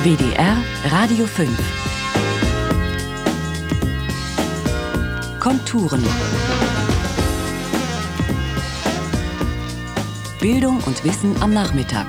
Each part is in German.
WDR Radio 5 Konturen. Bildung und Wissen am Nachmittag.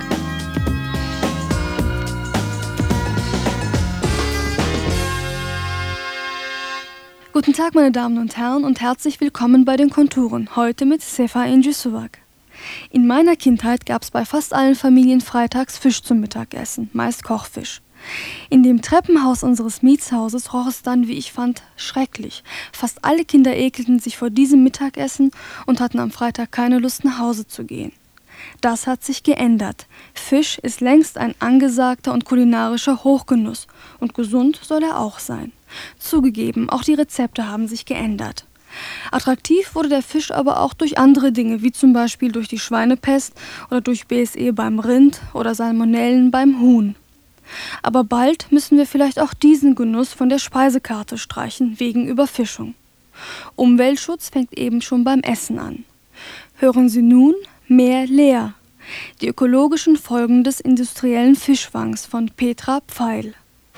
Guten Tag, meine Damen und Herren, und herzlich willkommen bei den Konturen, heute mit Sefa Injisuwak. In meiner Kindheit gab es bei fast allen Familien freitags Fisch zum Mittagessen, meist Kochfisch. In dem Treppenhaus unseres Mietshauses roch es dann, wie ich fand, schrecklich. Fast alle Kinder ekelten sich vor diesem Mittagessen und hatten am Freitag keine Lust, nach Hause zu gehen. Das hat sich geändert. Fisch ist längst ein angesagter und kulinarischer Hochgenuss. Und gesund soll er auch sein. Zugegeben, auch die Rezepte haben sich geändert. Attraktiv wurde der Fisch aber auch durch andere Dinge, wie zum Beispiel durch die Schweinepest oder durch BSE beim Rind oder Salmonellen beim Huhn. Aber bald müssen wir vielleicht auch diesen Genuss von der Speisekarte streichen, wegen Überfischung. Umweltschutz fängt eben schon beim Essen an. Hören Sie nun Meer leer. Die ökologischen Folgen des industriellen Fischfangs von Petra Pfeil.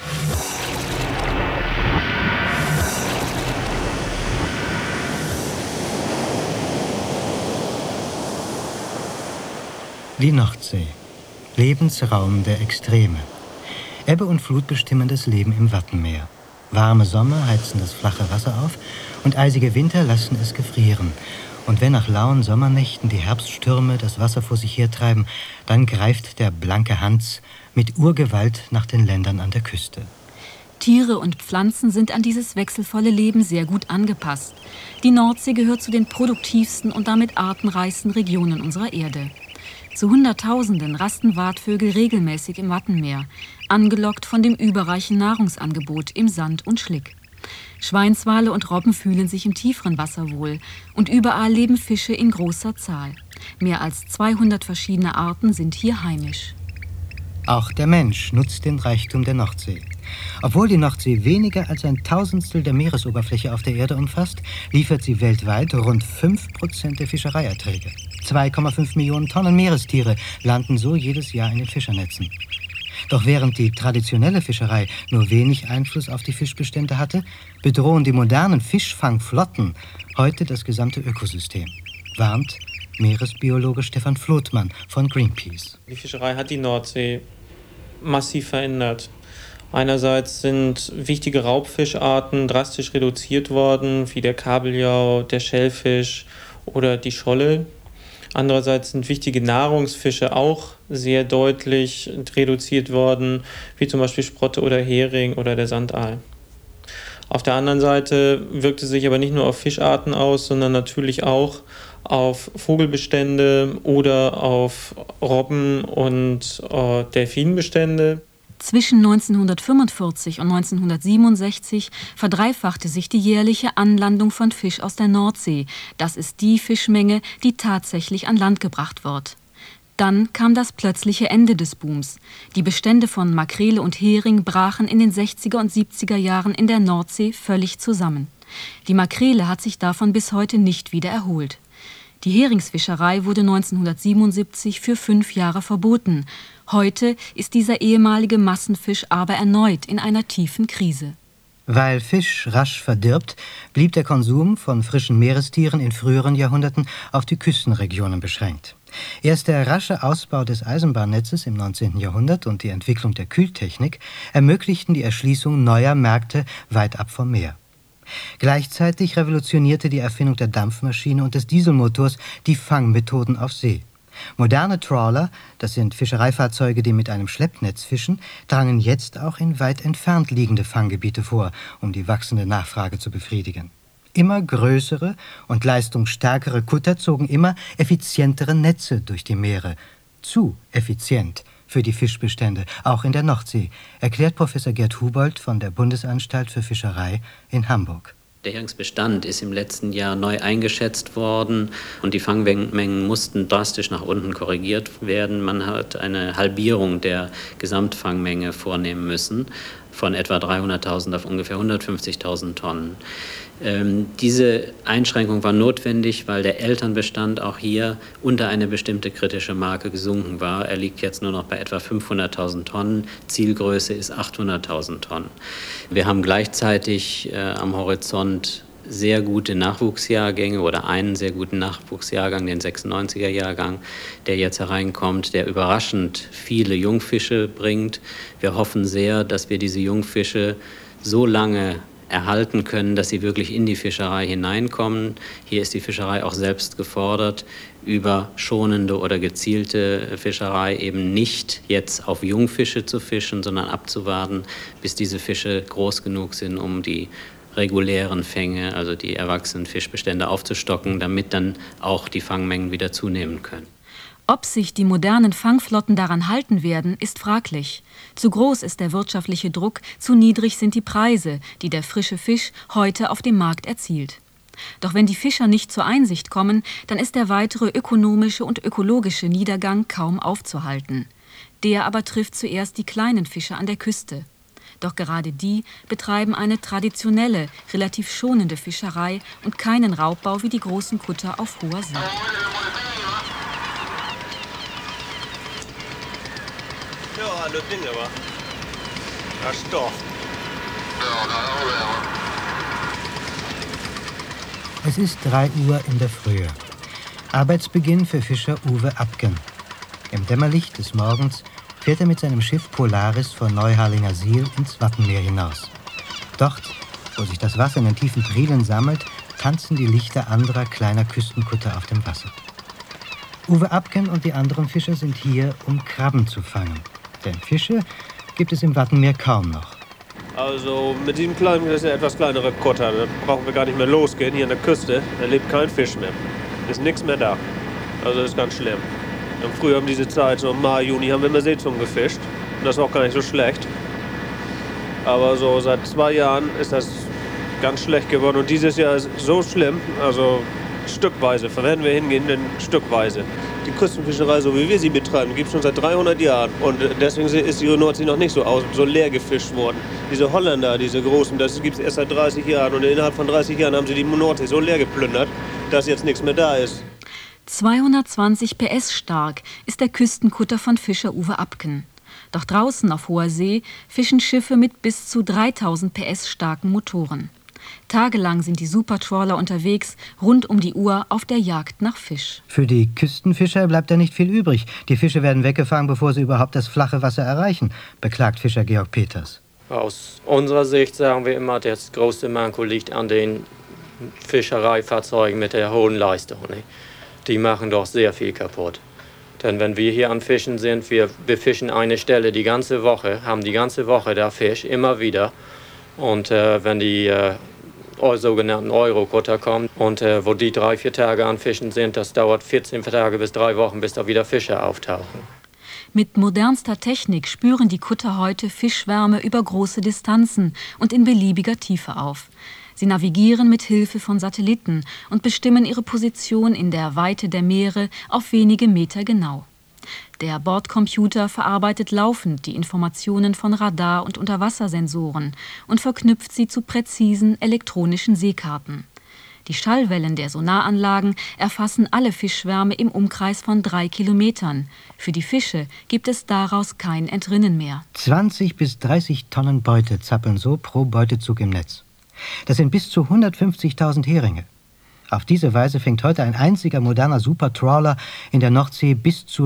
Die Nordsee. Lebensraum der Extreme. Ebbe und Flut bestimmen das Leben im Wattenmeer. Warme Sommer heizen das flache Wasser auf und eisige Winter lassen es gefrieren. Und wenn nach lauen Sommernächten die Herbststürme das Wasser vor sich hertreiben, dann greift der blanke Hans mit Urgewalt nach den Ländern an der Küste. Tiere und Pflanzen sind an dieses wechselvolle Leben sehr gut angepasst. Die Nordsee gehört zu den produktivsten und damit artenreichsten Regionen unserer Erde. Zu Hunderttausenden rasten Watvögel regelmäßig im Wattenmeer, angelockt von dem überreichen Nahrungsangebot im Sand und Schlick. Schweinswale und Robben fühlen sich im tieferen Wasser wohl und überall leben Fische in großer Zahl. Mehr als 200 verschiedene Arten sind hier heimisch. Auch der Mensch nutzt den Reichtum der Nordsee. Obwohl die Nordsee weniger als 1/1000 der Meeresoberfläche auf der Erde umfasst, liefert sie weltweit rund 5% der Fischereierträge. 2,5 Millionen Tonnen Meerestiere landen so jedes Jahr in den Fischernetzen. Doch während die traditionelle Fischerei nur wenig Einfluss auf die Fischbestände hatte, bedrohen die modernen Fischfangflotten heute das gesamte Ökosystem, warnt Meeresbiologe Stefan Flothmann von Greenpeace. Die Fischerei hat die Nordsee massiv verändert. Einerseits sind wichtige Raubfischarten drastisch reduziert worden, wie der Kabeljau, der Schellfisch oder die Scholle. Andererseits sind wichtige Nahrungsfische auch sehr deutlich reduziert worden, wie zum Beispiel Sprotte oder Hering oder der Sandaal. Auf der anderen Seite wirkt es sich aber nicht nur auf Fischarten aus, sondern natürlich auch auf Vogelbestände oder auf Robben- und Delfinbestände. Zwischen 1945 und 1967 verdreifachte sich die jährliche Anlandung von Fisch aus der Nordsee. Das ist die Fischmenge, die tatsächlich an Land gebracht wird. Dann kam das plötzliche Ende des Booms. Die Bestände von Makrele und Hering brachen in den 60er und 70er Jahren in der Nordsee völlig zusammen. Die Makrele hat sich davon bis heute nicht wieder erholt. Die Heringsfischerei wurde 1977 für 5 Jahre verboten. Heute ist dieser ehemalige Massenfisch aber erneut in einer tiefen Krise. Weil Fisch rasch verdirbt, blieb der Konsum von frischen Meerestieren in früheren Jahrhunderten auf die Küstenregionen beschränkt. Erst der rasche Ausbau des Eisenbahnnetzes im 19. Jahrhundert und die Entwicklung der Kühltechnik ermöglichten die Erschließung neuer Märkte weit ab vom Meer. Gleichzeitig revolutionierte die Erfindung der Dampfmaschine und des Dieselmotors die Fangmethoden auf See. Moderne Trawler, das sind Fischereifahrzeuge, die mit einem Schleppnetz fischen, drangen jetzt auch in weit entfernt liegende Fanggebiete vor, um die wachsende Nachfrage zu befriedigen. Immer größere und leistungsstärkere Kutter zogen immer effizientere Netze durch die Meere. Zu effizient für die Fischbestände, auch in der Nordsee, erklärt Professor Gerd Hubold von der Bundesanstalt für Fischerei in Hamburg. Der Heringsbestand ist im letzten Jahr neu eingeschätzt worden und die Fangmengen mussten drastisch nach unten korrigiert werden. Man hat eine Halbierung der Gesamtfangmenge vornehmen müssen. von etwa 300.000 auf ungefähr 150.000 Tonnen. Diese Einschränkung war notwendig, weil der Elternbestand auch hier unter eine bestimmte kritische Marke gesunken war. Er liegt jetzt nur noch bei etwa 500.000 Tonnen. Zielgröße ist 800.000 Tonnen. Wir haben gleichzeitig am Horizont sehr gute Nachwuchsjahrgänge oder einen sehr guten Nachwuchsjahrgang, den 96er-Jahrgang, der jetzt hereinkommt, der überraschend viele Jungfische bringt. Wir hoffen sehr, dass wir diese Jungfische so lange erhalten können, dass sie wirklich in die Fischerei hineinkommen. Hier ist die Fischerei auch selbst gefordert, über schonende oder gezielte Fischerei eben nicht jetzt auf Jungfische zu fischen, sondern abzuwarten, bis diese Fische groß genug sind, um die regulären Fänge, also die erwachsenen Fischbestände aufzustocken, damit dann auch die Fangmengen wieder zunehmen können. Ob sich die modernen Fangflotten daran halten werden, ist fraglich. Zu groß ist der wirtschaftliche Druck, zu niedrig sind die Preise, die der frische Fisch heute auf dem Markt erzielt. Doch wenn die Fischer nicht zur Einsicht kommen, dann ist der weitere ökonomische und ökologische Niedergang kaum aufzuhalten. Der aber trifft zuerst die kleinen Fischer an der Küste. Doch gerade die betreiben eine traditionelle, relativ schonende Fischerei und keinen Raubbau wie die großen Kutter auf hoher See. Ja, das Ding aber. Das Stoff. Es ist 3 Uhr in der Frühe. Arbeitsbeginn für Fischer Uwe Abken. Im Dämmerlicht des Morgens fährt er mit seinem Schiff Polaris von Neuharlinger Siel ins Wattenmeer hinaus. Dort, wo sich das Wasser in den tiefen Prielen sammelt, tanzen die Lichter anderer kleiner Küstenkutter auf dem Wasser. Uwe Abken und die anderen Fischer sind hier, um Krabben zu fangen. Denn Fische gibt es im Wattenmeer kaum noch. Also mit diesem kleinen, das ist ja etwas kleinere Kutter, da brauchen wir gar nicht mehr losgehen. Hier an der Küste, da lebt kein Fisch mehr. Ist nichts mehr da. Also das ist ganz schlimm. Und früher um diese Zeit, so im Mai, Juni, haben wir immer Seezungen gefischt. Und das war auch gar nicht so schlecht. Aber so seit 2 Jahren ist das ganz schlecht geworden. Und dieses Jahr ist so schlimm, also stückweise, werden wir hingehen, denn stückweise. Die Küstenfischerei, so wie wir sie betreiben, gibt es schon seit 300 Jahren. Und deswegen ist die Nordsee noch nicht so leer gefischt worden. Diese Holländer, diese großen, das gibt es erst seit 30 Jahren. Und innerhalb von 30 Jahren haben sie die Nordsee so leer geplündert, dass jetzt nichts mehr da ist. 220 PS stark ist der Küstenkutter von Fischer Uwe Abken. Doch draußen auf hoher See fischen Schiffe mit bis zu 3000 PS starken Motoren. Tagelang sind die Supertrawler unterwegs, rund um die Uhr auf der Jagd nach Fisch. Für die Küstenfischer bleibt da nicht viel übrig. Die Fische werden weggefangen, bevor sie überhaupt das flache Wasser erreichen, beklagt Fischer Georg Peters. Aus unserer Sicht sagen wir immer, das größte Manko liegt an den Fischereifahrzeugen mit der hohen Leistung. Die machen doch sehr viel kaputt. Denn wenn wir hier am Fischen sind, wir befischen eine Stelle die ganze Woche, haben die ganze Woche da Fisch, immer wieder. Und wenn die sogenannten Eurokutter kommen und wo die 3-4 Tage an Fischen sind, das dauert 14 Tage bis 3 Wochen, bis da wieder Fische auftauchen. Mit modernster Technik spüren die Kutter heute Fischschwärme über große Distanzen und in beliebiger Tiefe auf. Sie navigieren mit Hilfe von Satelliten und bestimmen ihre Position in der Weite der Meere auf wenige Meter genau. Der Bordcomputer verarbeitet laufend die Informationen von Radar- und Unterwassersensoren und verknüpft sie zu präzisen elektronischen Seekarten. Die Schallwellen der Sonaranlagen erfassen alle Fischschwärme im Umkreis von 3 Kilometern. Für die Fische gibt es daraus kein Entrinnen mehr. 20 bis 30 Tonnen Beute zappeln so pro Beutezug im Netz. Das sind bis zu 150.000 Heringe. Auf diese Weise fängt heute ein einziger moderner Supertrawler in der Nordsee bis zu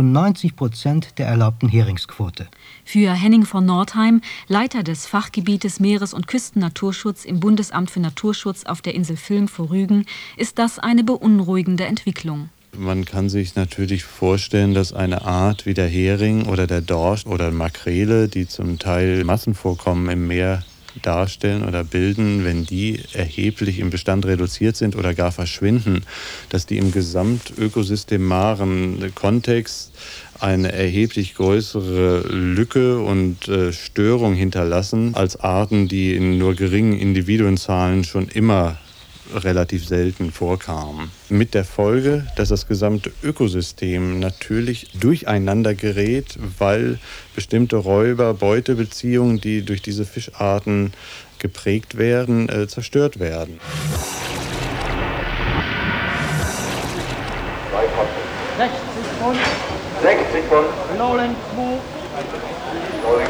90% der erlaubten Heringsquote. Für Henning von Nordheim, Leiter des Fachgebietes Meeres- und Küstennaturschutz im Bundesamt für Naturschutz auf der Insel Vilm vor Rügen, ist das eine beunruhigende Entwicklung. Man kann sich natürlich vorstellen, dass eine Art wie der Hering oder der Dorsch oder Makrele, die zum Teil Massenvorkommen im Meer darstellen oder bilden, wenn die erheblich im Bestand reduziert sind oder gar verschwinden, dass die im gesamtökosystemaren Kontext eine erheblich größere Lücke und Störung hinterlassen als Arten, die in nur geringen Individuenzahlen schon immer relativ selten vorkam. Mit der Folge, dass das gesamte Ökosystem natürlich durcheinander gerät, weil bestimmte Räuber-Beutebeziehungen, die durch diese Fischarten geprägt werden, zerstört werden. 60 Pfund. 60 Pfund. Rolling 2. Rolling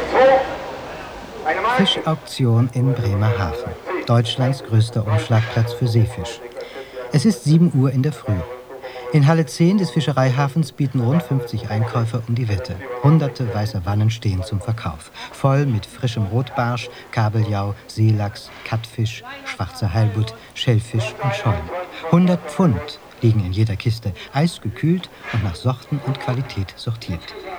2. Fischauktion in Bremerhaven. Deutschlands größter Umschlagplatz für Seefisch. Es ist 7 Uhr in der Früh. In Halle 10 des Fischereihafens bieten rund 50 Einkäufer um die Wette. Hunderte weißer Wannen stehen zum Verkauf. Voll mit frischem Rotbarsch, Kabeljau, Seelachs, Kattfisch, schwarzer Heilbutt, Schellfisch und Schollen. 100 Pfund liegen in jeder Kiste, eisgekühlt und nach Sorten und Qualität sortiert.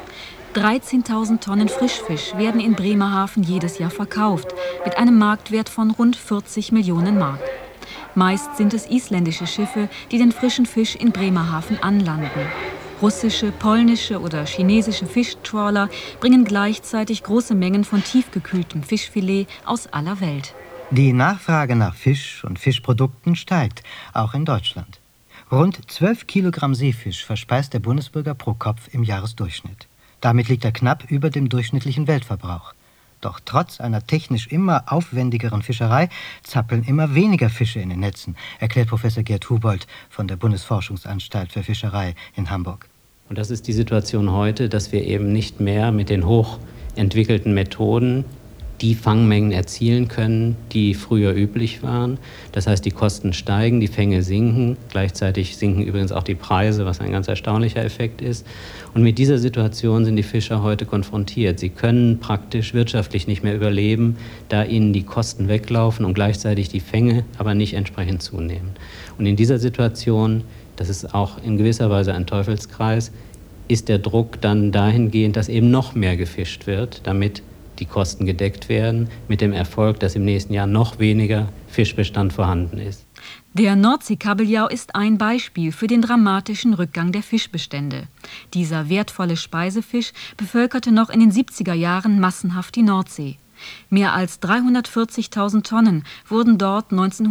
13.000 Tonnen Frischfisch werden in Bremerhaven jedes Jahr verkauft, mit einem Marktwert von rund 40 Millionen Mark. Meist sind es isländische Schiffe, die den frischen Fisch in Bremerhaven anlanden. Russische, polnische oder chinesische Fischtrawler bringen gleichzeitig große Mengen von tiefgekühltem Fischfilet aus aller Welt. Die Nachfrage nach Fisch und Fischprodukten steigt, auch in Deutschland. Rund 12 Kilogramm Seefisch verspeist der Bundesbürger pro Kopf im Jahresdurchschnitt. Damit liegt er knapp über dem durchschnittlichen Weltverbrauch. Doch trotz einer technisch immer aufwendigeren Fischerei zappeln immer weniger Fische in den Netzen, erklärt Professor Gerd Hubold von der Bundesforschungsanstalt für Fischerei in Hamburg. Und das ist die Situation heute, dass wir eben nicht mehr mit den hochentwickelten Methoden die Fangmengen erzielen können, die früher üblich waren. Das heißt, die Kosten steigen, die Fänge sinken. Gleichzeitig sinken übrigens auch die Preise, was ein ganz erstaunlicher Effekt ist. Und mit dieser Situation sind die Fischer heute konfrontiert. Sie können praktisch wirtschaftlich nicht mehr überleben, da ihnen die Kosten weglaufen und gleichzeitig die Fänge aber nicht entsprechend zunehmen. Und in dieser Situation, das ist auch in gewisser Weise ein Teufelskreis, ist der Druck dann dahingehend, dass eben noch mehr gefischt wird, damit die Kosten gedeckt werden, mit dem Erfolg, dass im nächsten Jahr noch weniger Fischbestand vorhanden ist. Der Nordseekabeljau ist ein Beispiel für den dramatischen Rückgang der Fischbestände. Dieser wertvolle Speisefisch bevölkerte noch in den 70er Jahren massenhaft die Nordsee. Mehr als 340.000 Tonnen wurden dort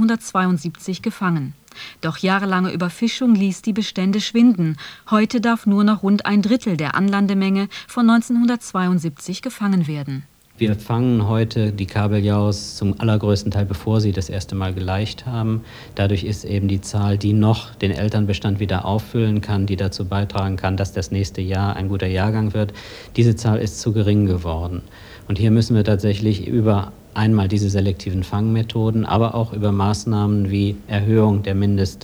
1972 gefangen. Doch jahrelange Überfischung ließ die Bestände schwinden. Heute darf nur noch rund ein Drittel der Anlandemenge von 1972 gefangen werden. Wir fangen heute die Kabeljaus zum allergrößten Teil, bevor sie das erste Mal geleicht haben. Dadurch ist eben die Zahl, die noch den Elternbestand wieder auffüllen kann, die dazu beitragen kann, dass das nächste Jahr ein guter Jahrgang wird, diese Zahl ist zu gering geworden. Und hier müssen wir tatsächlich über einmal diese selektiven Fangmethoden, aber auch über Maßnahmen wie Erhöhung der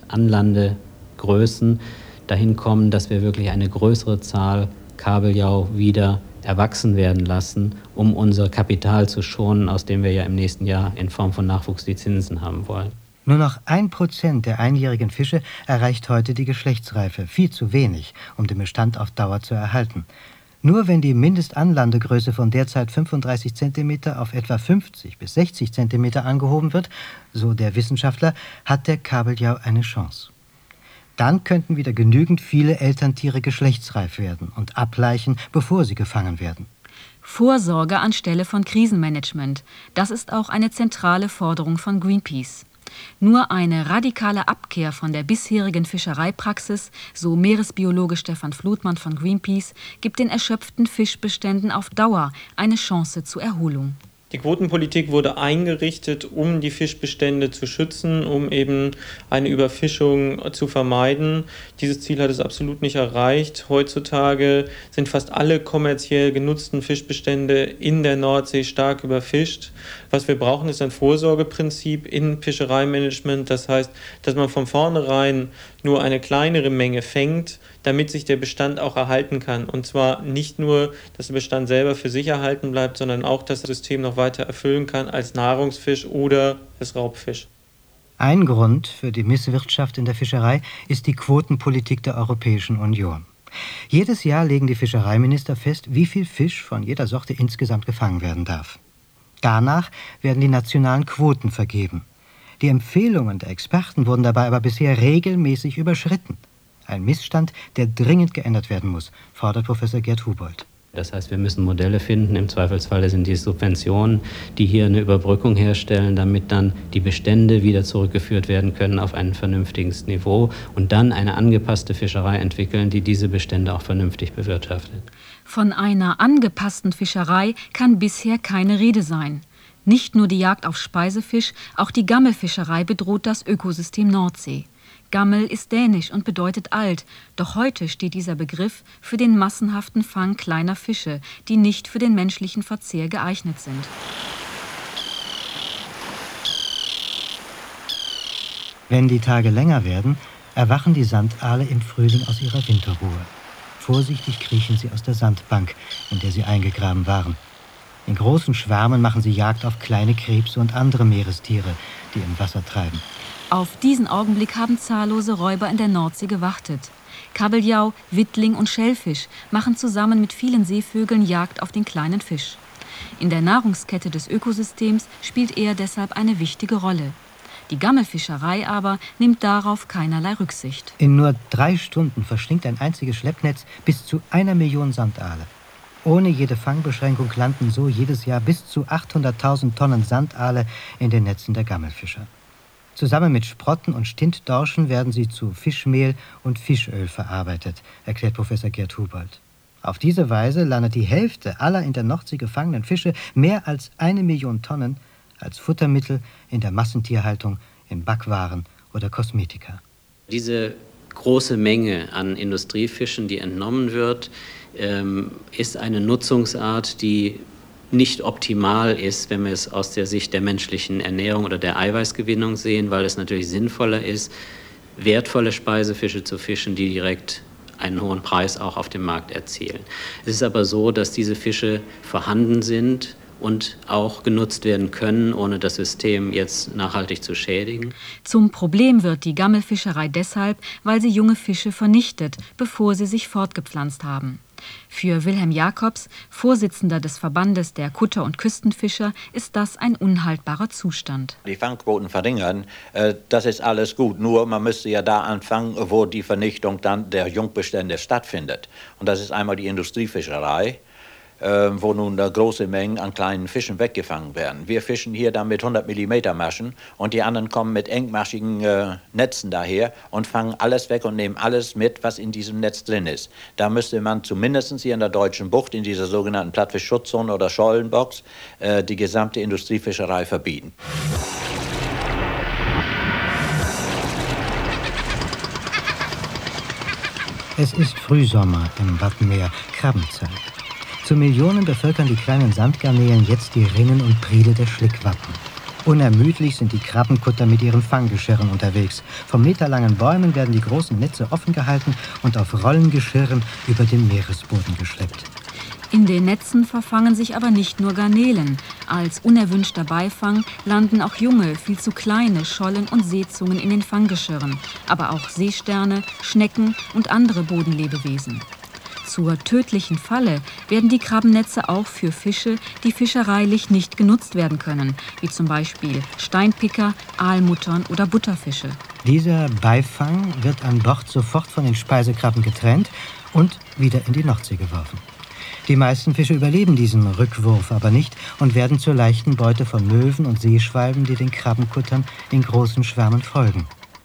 Mindestanlandegrößen dahin kommen, dass wir wirklich eine größere Zahl Kabeljau wieder erwachsen werden lassen, um unser Kapital zu schonen, aus dem wir ja im nächsten Jahr in Form von Nachwuchs die Zinsen haben wollen. Nur noch 1% der einjährigen Fische erreicht heute die Geschlechtsreife. Viel zu wenig, um den Bestand auf Dauer zu erhalten. Nur wenn die Mindestanlandegröße von derzeit 35 cm auf etwa 50 bis 60 cm angehoben wird, so der Wissenschaftler, hat der Kabeljau eine Chance. Dann könnten wieder genügend viele Elterntiere geschlechtsreif werden und ableichen, bevor sie gefangen werden. Vorsorge anstelle von Krisenmanagement, das ist auch eine zentrale Forderung von Greenpeace. Nur eine radikale Abkehr von der bisherigen Fischereipraxis, so Meeresbiologe Stefan Flutmann von Greenpeace, gibt den erschöpften Fischbeständen auf Dauer eine Chance zur Erholung. Die Quotenpolitik wurde eingerichtet, um die Fischbestände zu schützen, um eben eine Überfischung zu vermeiden. Dieses Ziel hat es absolut nicht erreicht. Heutzutage sind fast alle kommerziell genutzten Fischbestände in der Nordsee stark überfischt. Was wir brauchen, ist ein Vorsorgeprinzip in Fischereimanagement. Das heißt, dass man von vornherein nur eine kleinere Menge fängt, damit sich der Bestand auch erhalten kann. Und zwar nicht nur, dass der Bestand selber für sich erhalten bleibt, sondern auch, dass das System noch weiter erfüllen kann als Nahrungsfisch oder als Raubfisch. Ein Grund für die Misswirtschaft in der Fischerei ist die Quotenpolitik der Europäischen Union. Jedes Jahr legen die Fischereiminister fest, wie viel Fisch von jeder Sorte insgesamt gefangen werden darf. Danach werden die nationalen Quoten vergeben. Die Empfehlungen der Experten wurden dabei aber bisher regelmäßig überschritten. Ein Missstand, der dringend geändert werden muss, fordert Professor Gerd Hubold. Das heißt, wir müssen Modelle finden, im Zweifelsfall sind die Subventionen, die hier eine Überbrückung herstellen, damit dann die Bestände wieder zurückgeführt werden können auf ein vernünftiges Niveau und dann eine angepasste Fischerei entwickeln, die diese Bestände auch vernünftig bewirtschaftet. Von einer angepassten Fischerei kann bisher keine Rede sein. Nicht nur die Jagd auf Speisefisch, auch die Gammelfischerei bedroht das Ökosystem Nordsee. Gammel ist dänisch und bedeutet alt, doch heute steht dieser Begriff für den massenhaften Fang kleiner Fische, die nicht für den menschlichen Verzehr geeignet sind. Wenn die Tage länger werden, erwachen die Sandaale im Frühling aus ihrer Winterruhe. Vorsichtig kriechen sie aus der Sandbank, in der sie eingegraben waren. In großen Schwärmen machen sie Jagd auf kleine Krebse und andere Meerestiere, die im Wasser treiben. Auf diesen Augenblick haben zahllose Räuber in der Nordsee gewartet. Kabeljau, Wittling und Schellfisch machen zusammen mit vielen Seevögeln Jagd auf den kleinen Fisch. In der Nahrungskette des Ökosystems spielt er deshalb eine wichtige Rolle. Die Gammelfischerei aber nimmt darauf keinerlei Rücksicht. In nur 3 Stunden verschlingt ein einziges Schleppnetz bis zu 1 Million Sandaale. Ohne jede Fangbeschränkung landen so jedes Jahr bis zu 800.000 Tonnen Sandaale in den Netzen der Gammelfischer. Zusammen mit Sprotten und Stintdorschen werden sie zu Fischmehl und Fischöl verarbeitet, erklärt Professor Gerd Hubold. Auf diese Weise landet die Hälfte aller in der Nordsee gefangenen Fische, mehr als 1 Million Tonnen, als Futtermittel in der Massentierhaltung, in Backwaren oder Kosmetika. Diese große Menge an Industriefischen, die entnommen wird, ist eine Nutzungsart, die nicht optimal ist, wenn wir es aus der Sicht der menschlichen Ernährung oder der Eiweißgewinnung sehen, weil es natürlich sinnvoller ist, wertvolle Speisefische zu fischen, die direkt einen hohen Preis auch auf dem Markt erzielen. Es ist aber so, dass diese Fische vorhanden sind und auch genutzt werden können, ohne das System jetzt nachhaltig zu schädigen. Zum Problem wird die Gammelfischerei deshalb, weil sie junge Fische vernichtet, bevor sie sich fortgepflanzt haben. Für Wilhelm Jacobs, Vorsitzender des Verbandes der Kutter- und Küstenfischer, ist das ein unhaltbarer Zustand. Die Fangquoten verringern, das ist alles gut. Nur man müsste ja da anfangen, wo die Vernichtung dann der Jungbestände stattfindet. Und das ist einmal die Industriefischerei, wo nun große Mengen an kleinen Fischen weggefangen werden. Wir fischen hier dann mit 100 mm Maschen und die anderen kommen mit engmaschigen Netzen daher und fangen alles weg und nehmen alles mit, was in diesem Netz drin ist. Da müsste man zumindest hier in der Deutschen Bucht, in dieser sogenannten Plattfischschutzzone oder Schollenbox, die gesamte Industriefischerei verbieten. Es ist Frühsommer im Wattenmeer, Krabbenzeit. Zu Millionen bevölkern die kleinen Sandgarnelen jetzt die Rinnen und Priele der Schlickwappen. Unermüdlich sind die Krabbenkutter mit ihren Fanggeschirren unterwegs. Von meterlangen Bäumen werden die großen Netze offen gehalten und auf Rollengeschirren über den Meeresboden geschleppt. In den Netzen verfangen sich aber nicht nur Garnelen. Als unerwünschter Beifang landen auch junge, viel zu kleine Schollen und Seezungen in den Fanggeschirren, aber auch Seesterne, Schnecken und andere Bodenlebewesen. Zur tödlichen Falle werden die Krabbennetze auch für Fische, die fischereilich nicht genutzt werden können, wie zum Beispiel Steinpicker, Aalmuttern oder Butterfische. Dieser Beifang wird an Bord sofort von den Speisekrabben getrennt und wieder in die Nordsee geworfen. Die meisten Fische überleben diesen Rückwurf aber nicht und werden zur leichten Beute von Möwen und Seeschwalben, die den Krabbenkuttern in großen Schwärmen folgen.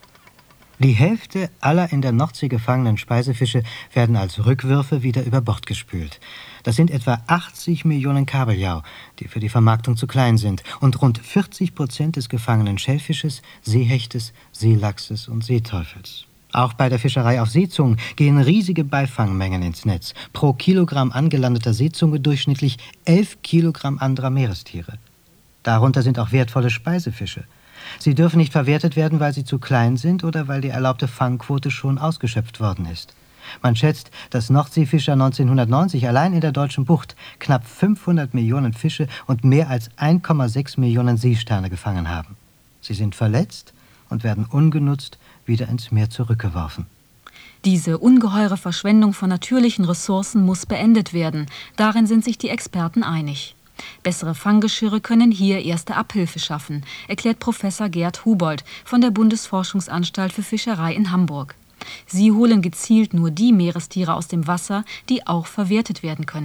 Die Hälfte aller in der Nordsee gefangenen Speisefische werden als Rückwürfe wieder über Bord gespült. Das sind etwa 80 Millionen Kabeljau, die für die Vermarktung zu klein sind, und rund 40% des gefangenen Schellfisches, Seehechtes, Seelachses und Seeteufels. Auch bei der Fischerei auf Seezungen gehen riesige Beifangmengen ins Netz. Pro Kilogramm angelandeter Seezunge durchschnittlich 11 Kilogramm anderer Meerestiere. Darunter sind auch wertvolle Speisefische. Sie dürfen nicht verwertet werden, weil sie zu klein sind oder weil die erlaubte Fangquote schon ausgeschöpft worden ist. Man schätzt, dass Nordseefischer 1990 allein in der Deutschen Bucht knapp 500 Millionen Fische und mehr als 1,6 Millionen Seesterne gefangen haben. Sie sind verletzt und werden ungenutzt wieder ins Meer zurückgeworfen. Diese ungeheure Verschwendung von natürlichen Ressourcen muss beendet werden. Darin sind sich die Experten einig. Bessere Fanggeschirre können hier erste Abhilfe schaffen, erklärt Professor Gerd Hubold von der Bundesforschungsanstalt für Fischerei in Hamburg. Sie holen gezielt nur die Meerestiere aus dem Wasser, die auch verwertet werden können.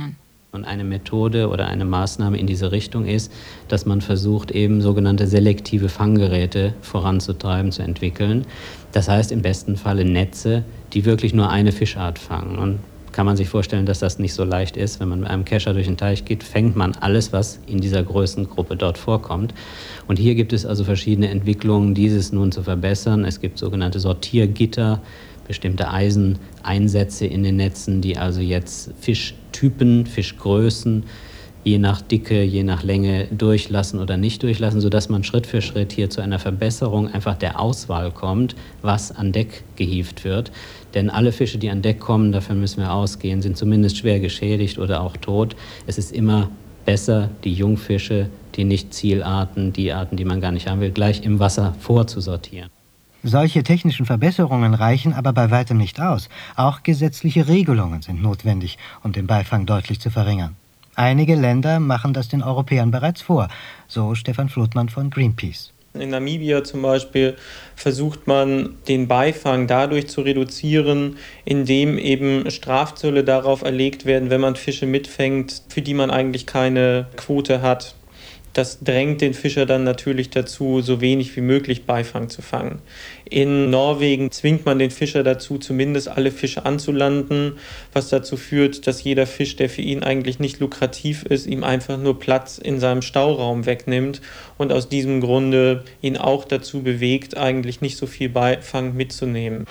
Und eine Methode oder eine Maßnahme in diese Richtung ist, dass man versucht, eben sogenannte selektive Fanggeräte voranzutreiben, zu entwickeln. Das heißt im besten Falle Netze, die wirklich nur eine Fischart fangen. Und kann man sich vorstellen, dass das nicht so leicht ist. Wenn man mit einem Kescher durch den Teich geht, fängt man alles, was in dieser Größengruppe dort vorkommt. Und hier gibt es also verschiedene Entwicklungen, dieses nun zu verbessern. Es gibt sogenannte Sortiergitter, bestimmte Eiseneinsätze in den Netzen, die also jetzt Fischtypen, Fischgrößen, je nach Dicke, je nach Länge durchlassen oder nicht durchlassen, sodass man Schritt für Schritt hier zu einer Verbesserung einfach der Auswahl kommt, was an Deck gehievt wird. Denn alle Fische, die an Deck kommen, davon müssen wir ausgehen, sind zumindest schwer geschädigt oder auch tot. Es ist immer besser, die Jungfische, die Nicht-Zielarten, die Arten, die man gar nicht haben will, gleich im Wasser vorzusortieren. Solche technischen Verbesserungen reichen aber bei weitem nicht aus. Auch gesetzliche Regelungen sind notwendig, um den Beifang deutlich zu verringern. Einige Länder machen das den Europäern bereits vor, so Stefan Flotmann von Greenpeace. In Namibia zum Beispiel versucht man, den Beifang dadurch zu reduzieren, indem eben Strafzölle darauf erlegt werden, wenn man Fische mitfängt, für die man eigentlich keine Quote hat. Das drängt den Fischer dann natürlich dazu, so wenig wie möglich Beifang zu fangen. In Norwegen zwingt man den Fischer dazu, zumindest alle Fische anzulanden, was dazu führt, dass jeder Fisch, der für ihn eigentlich nicht lukrativ ist, ihm einfach nur Platz in seinem Stauraum wegnimmt und aus diesem Grunde ihn auch dazu bewegt, eigentlich nicht so viel Beifang mitzunehmen.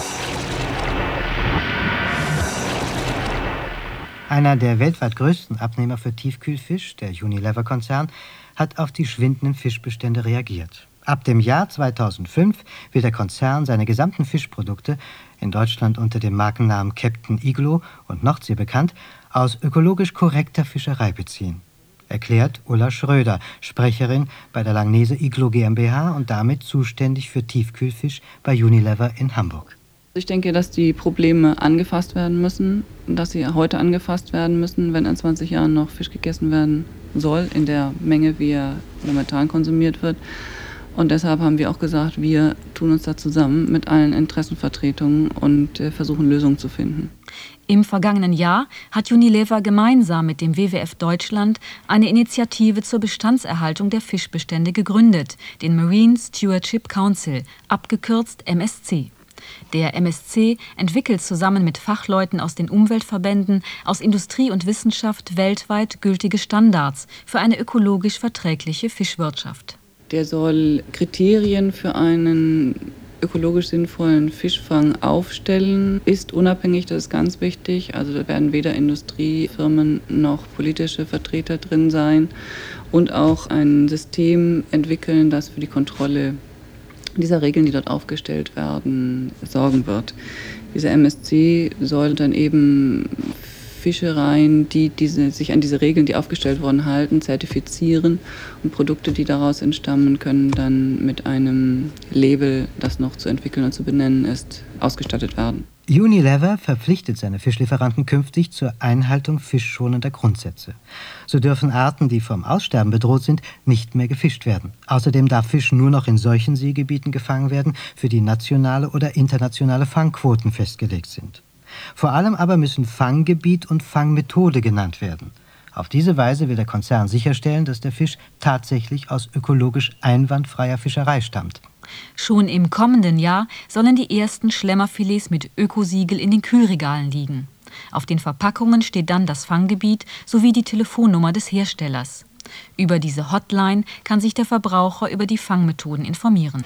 Einer der weltweit größten Abnehmer für Tiefkühlfisch, der Unilever-Konzern, hat auf die schwindenden Fischbestände reagiert. Ab dem Jahr 2005 will der Konzern seine gesamten Fischprodukte, in Deutschland unter dem Markennamen Captain Iglo und Nordsee bekannt, aus ökologisch korrekter Fischerei beziehen. Erklärt Ulla Schröder, Sprecherin bei der Langnese Iglo GmbH und damit zuständig für Tiefkühlfisch bei Unilever in Hamburg. Ich denke, dass die Probleme angefasst werden müssen, dass sie heute angefasst werden müssen, wenn in 20 Jahren noch Fisch gegessen werden soll, in der Menge, wie er momentan konsumiert wird. Und deshalb haben wir auch gesagt, wir tun uns da zusammen mit allen Interessenvertretungen und versuchen Lösungen zu finden. Im vergangenen Jahr hat Unilever gemeinsam mit dem WWF Deutschland eine Initiative zur Bestandserhaltung der Fischbestände gegründet, den Marine Stewardship Council, abgekürzt MSC. Der MSC entwickelt zusammen mit Fachleuten aus den Umweltverbänden, aus Industrie und Wissenschaft weltweit gültige Standards für eine ökologisch verträgliche Fischwirtschaft. Der soll Kriterien für einen ökologisch sinnvollen Fischfang aufstellen, ist unabhängig, das ist ganz wichtig. Also da werden weder Industriefirmen noch politische Vertreter drin sein und auch ein System entwickeln, das für die Kontrolle dieser Regeln, die dort aufgestellt werden, sorgen wird. Dieser MSC soll dann eben Fischereien, die sich an diese Regeln, die aufgestellt wurden, halten, zertifizieren und Produkte, die daraus entstammen, können dann mit einem Label, das noch zu entwickeln und zu benennen ist, ausgestattet werden. Unilever verpflichtet seine Fischlieferanten künftig zur Einhaltung fischschonender Grundsätze. So dürfen Arten, die vom Aussterben bedroht sind, nicht mehr gefischt werden. Außerdem darf Fisch nur noch in solchen Seegebieten gefangen werden, für die nationale oder internationale Fangquoten festgelegt sind. Vor allem aber müssen Fanggebiet und Fangmethode genannt werden. Auf diese Weise will der Konzern sicherstellen, dass der Fisch tatsächlich aus ökologisch einwandfreier Fischerei stammt. Schon im kommenden Jahr sollen die ersten Schlemmerfilets mit Ökosiegel in den Kühlregalen liegen. Auf den Verpackungen steht dann das Fanggebiet sowie die Telefonnummer des Herstellers. Über diese Hotline kann sich der Verbraucher über die Fangmethoden informieren.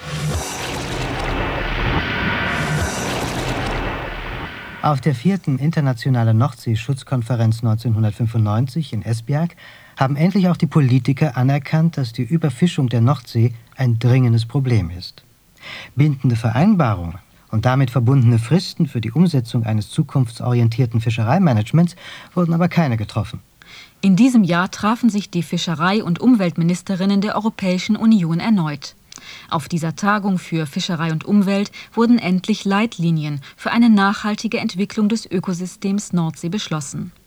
Auf der 4. Internationalen Nordseeschutzkonferenz 1995 in Esbjerg haben endlich auch die Politiker anerkannt, dass die Überfischung der Nordsee ein dringendes Problem ist. Bindende Vereinbarungen und damit verbundene Fristen für die Umsetzung eines zukunftsorientierten Fischereimanagements wurden aber keine getroffen. In diesem Jahr trafen sich die Fischerei- und Umweltministerinnen der Europäischen Union erneut. Auf dieser Tagung für Fischerei und Umwelt wurden endlich Leitlinien für eine nachhaltige Entwicklung des Ökosystems Nordsee beschlossen.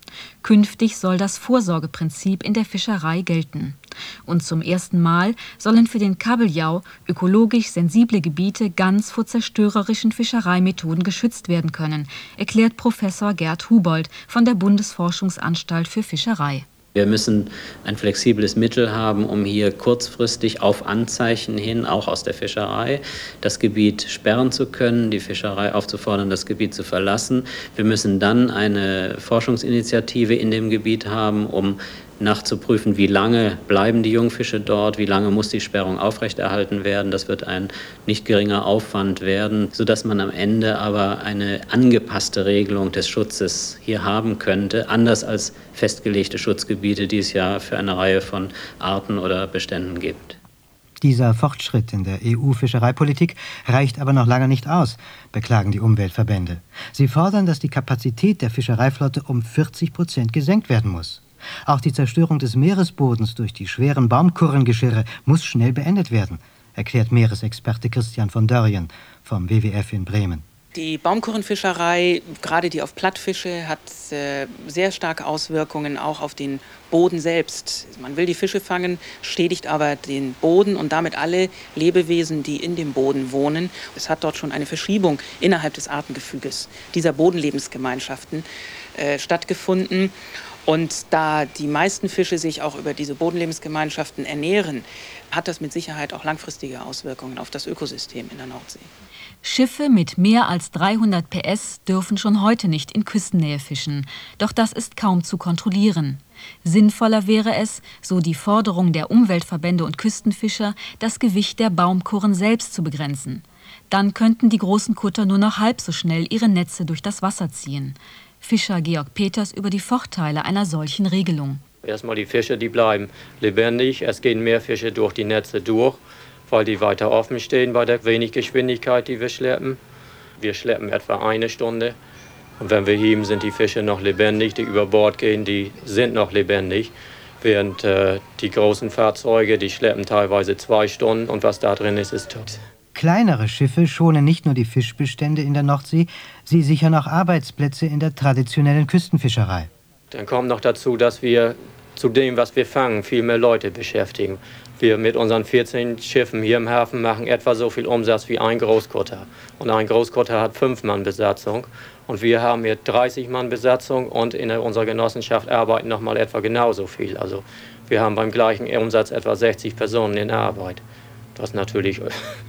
Künftig soll das Vorsorgeprinzip in der Fischerei gelten. Und zum ersten Mal sollen für den Kabeljau ökologisch sensible Gebiete ganz vor zerstörerischen Fischereimethoden geschützt werden können, erklärt Professor Gerd Hubold von der Bundesforschungsanstalt für Fischerei. Wir müssen ein flexibles Mittel haben, um hier kurzfristig auf Anzeichen hin, auch aus der Fischerei, das Gebiet sperren zu können, die Fischerei aufzufordern, das Gebiet zu verlassen. Wir müssen dann eine Forschungsinitiative in dem Gebiet haben, um nachzuprüfen, wie lange bleiben die Jungfische dort, wie lange muss die Sperrung aufrechterhalten werden. Das wird ein nicht geringer Aufwand werden, sodass man am Ende aber eine angepasste Regelung des Schutzes hier haben könnte, anders als festgelegte Schutzgebiete, die es ja für eine Reihe von Arten oder Beständen gibt. Dieser Fortschritt in der EU-Fischereipolitik reicht aber noch lange nicht aus, beklagen die Umweltverbände. Sie fordern, dass die Kapazität der Fischereiflotte um 40% gesenkt werden muss. Auch die Zerstörung des Meeresbodens durch die schweren Baumkurrengeschirre muss schnell beendet werden, erklärt Meeresexperte Christian von Dörrien vom WWF in Bremen. Die Baumkurrenfischerei, gerade die auf Plattfische, hat sehr starke Auswirkungen auch auf den Boden selbst. Man will die Fische fangen, schädigt aber den Boden und damit alle Lebewesen, die in dem Boden wohnen. Es hat dort schon eine Verschiebung innerhalb des Artengefüges dieser Bodenlebensgemeinschaften stattgefunden. Und da die meisten Fische sich auch über diese Bodenlebensgemeinschaften ernähren, hat das mit Sicherheit auch langfristige Auswirkungen auf das Ökosystem in der Nordsee. Schiffe mit mehr als 300 PS dürfen schon heute nicht in Küstennähe fischen. Doch das ist kaum zu kontrollieren. Sinnvoller wäre es, so die Forderung der Umweltverbände und Küstenfischer, das Gewicht der Baumkurren selbst zu begrenzen. Dann könnten die großen Kutter nur noch halb so schnell ihre Netze durch das Wasser ziehen. Fischer Georg Peters über die Vorteile einer solchen Regelung. Erstmal die Fische, die bleiben lebendig. Es gehen mehr Fische durch die Netze durch, weil die weiter offen stehen bei der wenig Geschwindigkeit, die wir schleppen. Wir schleppen etwa 1 Stunde. Und wenn wir heben, sind die Fische noch lebendig, die über Bord gehen, die sind noch lebendig. Während die großen Fahrzeuge, die schleppen teilweise 2 Stunden und was da drin ist, ist tot. Kleinere Schiffe schonen nicht nur die Fischbestände in der Nordsee, sie sichern auch Arbeitsplätze in der traditionellen Küstenfischerei. Dann kommt noch dazu, dass wir zu dem, was wir fangen, viel mehr Leute beschäftigen. Wir mit unseren 14 Schiffen hier im Hafen machen etwa so viel Umsatz wie ein Großkutter. Und ein Großkutter hat 5 Mann Besatzung. Und wir haben hier 30 Mann Besatzung und in unserer Genossenschaft arbeiten noch mal etwa genauso viel. Also wir haben beim gleichen Umsatz etwa 60 Personen in Arbeit. Was natürlich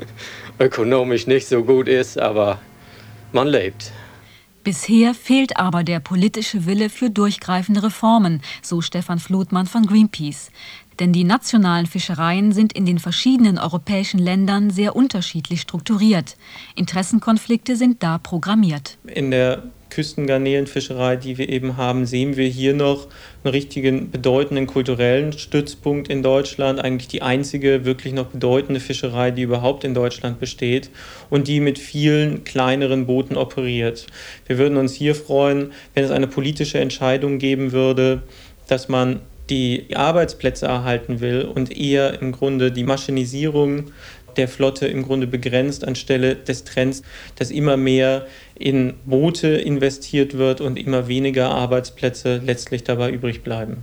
ökonomisch nicht so gut ist, aber man lebt. Bisher fehlt aber der politische Wille für durchgreifende Reformen, so Stefan Flutmann von Greenpeace. Denn die nationalen Fischereien sind in den verschiedenen europäischen Ländern sehr unterschiedlich strukturiert. Interessenkonflikte sind da programmiert. In der Küstengarnelenfischerei, die wir eben haben, sehen wir hier noch einen richtigen bedeutenden kulturellen Stützpunkt in Deutschland. Eigentlich die einzige wirklich noch bedeutende Fischerei, die überhaupt in Deutschland besteht und die mit vielen kleineren Booten operiert. Wir würden uns hier freuen, wenn es eine politische Entscheidung geben würde, dass man die Arbeitsplätze erhalten will und eher im Grunde die Maschinisierung der Flotte im Grunde begrenzt anstelle des Trends, dass immer mehr in Boote investiert wird und immer weniger Arbeitsplätze letztlich dabei übrig bleiben.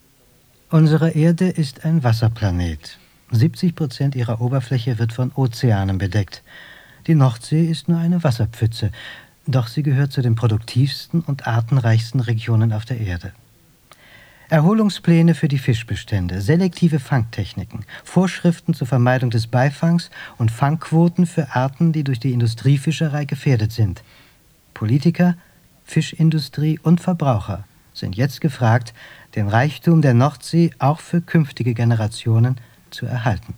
Unsere Erde ist ein Wasserplanet. 70% ihrer Oberfläche wird von Ozeanen bedeckt. Die Nordsee ist nur eine Wasserpfütze, doch sie gehört zu den produktivsten und artenreichsten Regionen auf der Erde. Erholungspläne für die Fischbestände, selektive Fangtechniken, Vorschriften zur Vermeidung des Beifangs und Fangquoten für Arten, die durch die Industriefischerei gefährdet sind. Politiker, Fischindustrie und Verbraucher sind jetzt gefragt, den Reichtum der Nordsee auch für künftige Generationen zu erhalten.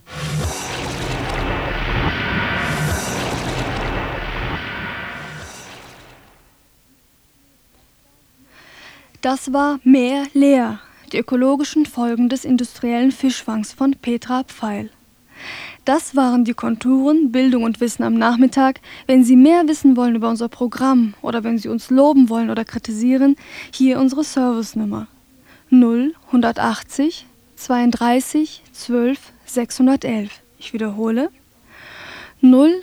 Das war Meer leer, die ökologischen Folgen des industriellen Fischfangs von Petra Pfeil. Das waren die Konturen, Bildung und Wissen am Nachmittag. Wenn Sie mehr wissen wollen über unser Programm oder wenn Sie uns loben wollen oder kritisieren, hier unsere Servicenummer 0 180 32 12 611. Ich wiederhole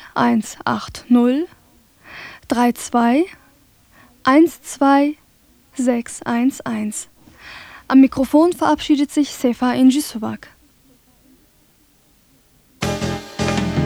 0180 32 12 611. Am Mikrofon verabschiedet sich Sefa Injisuwak.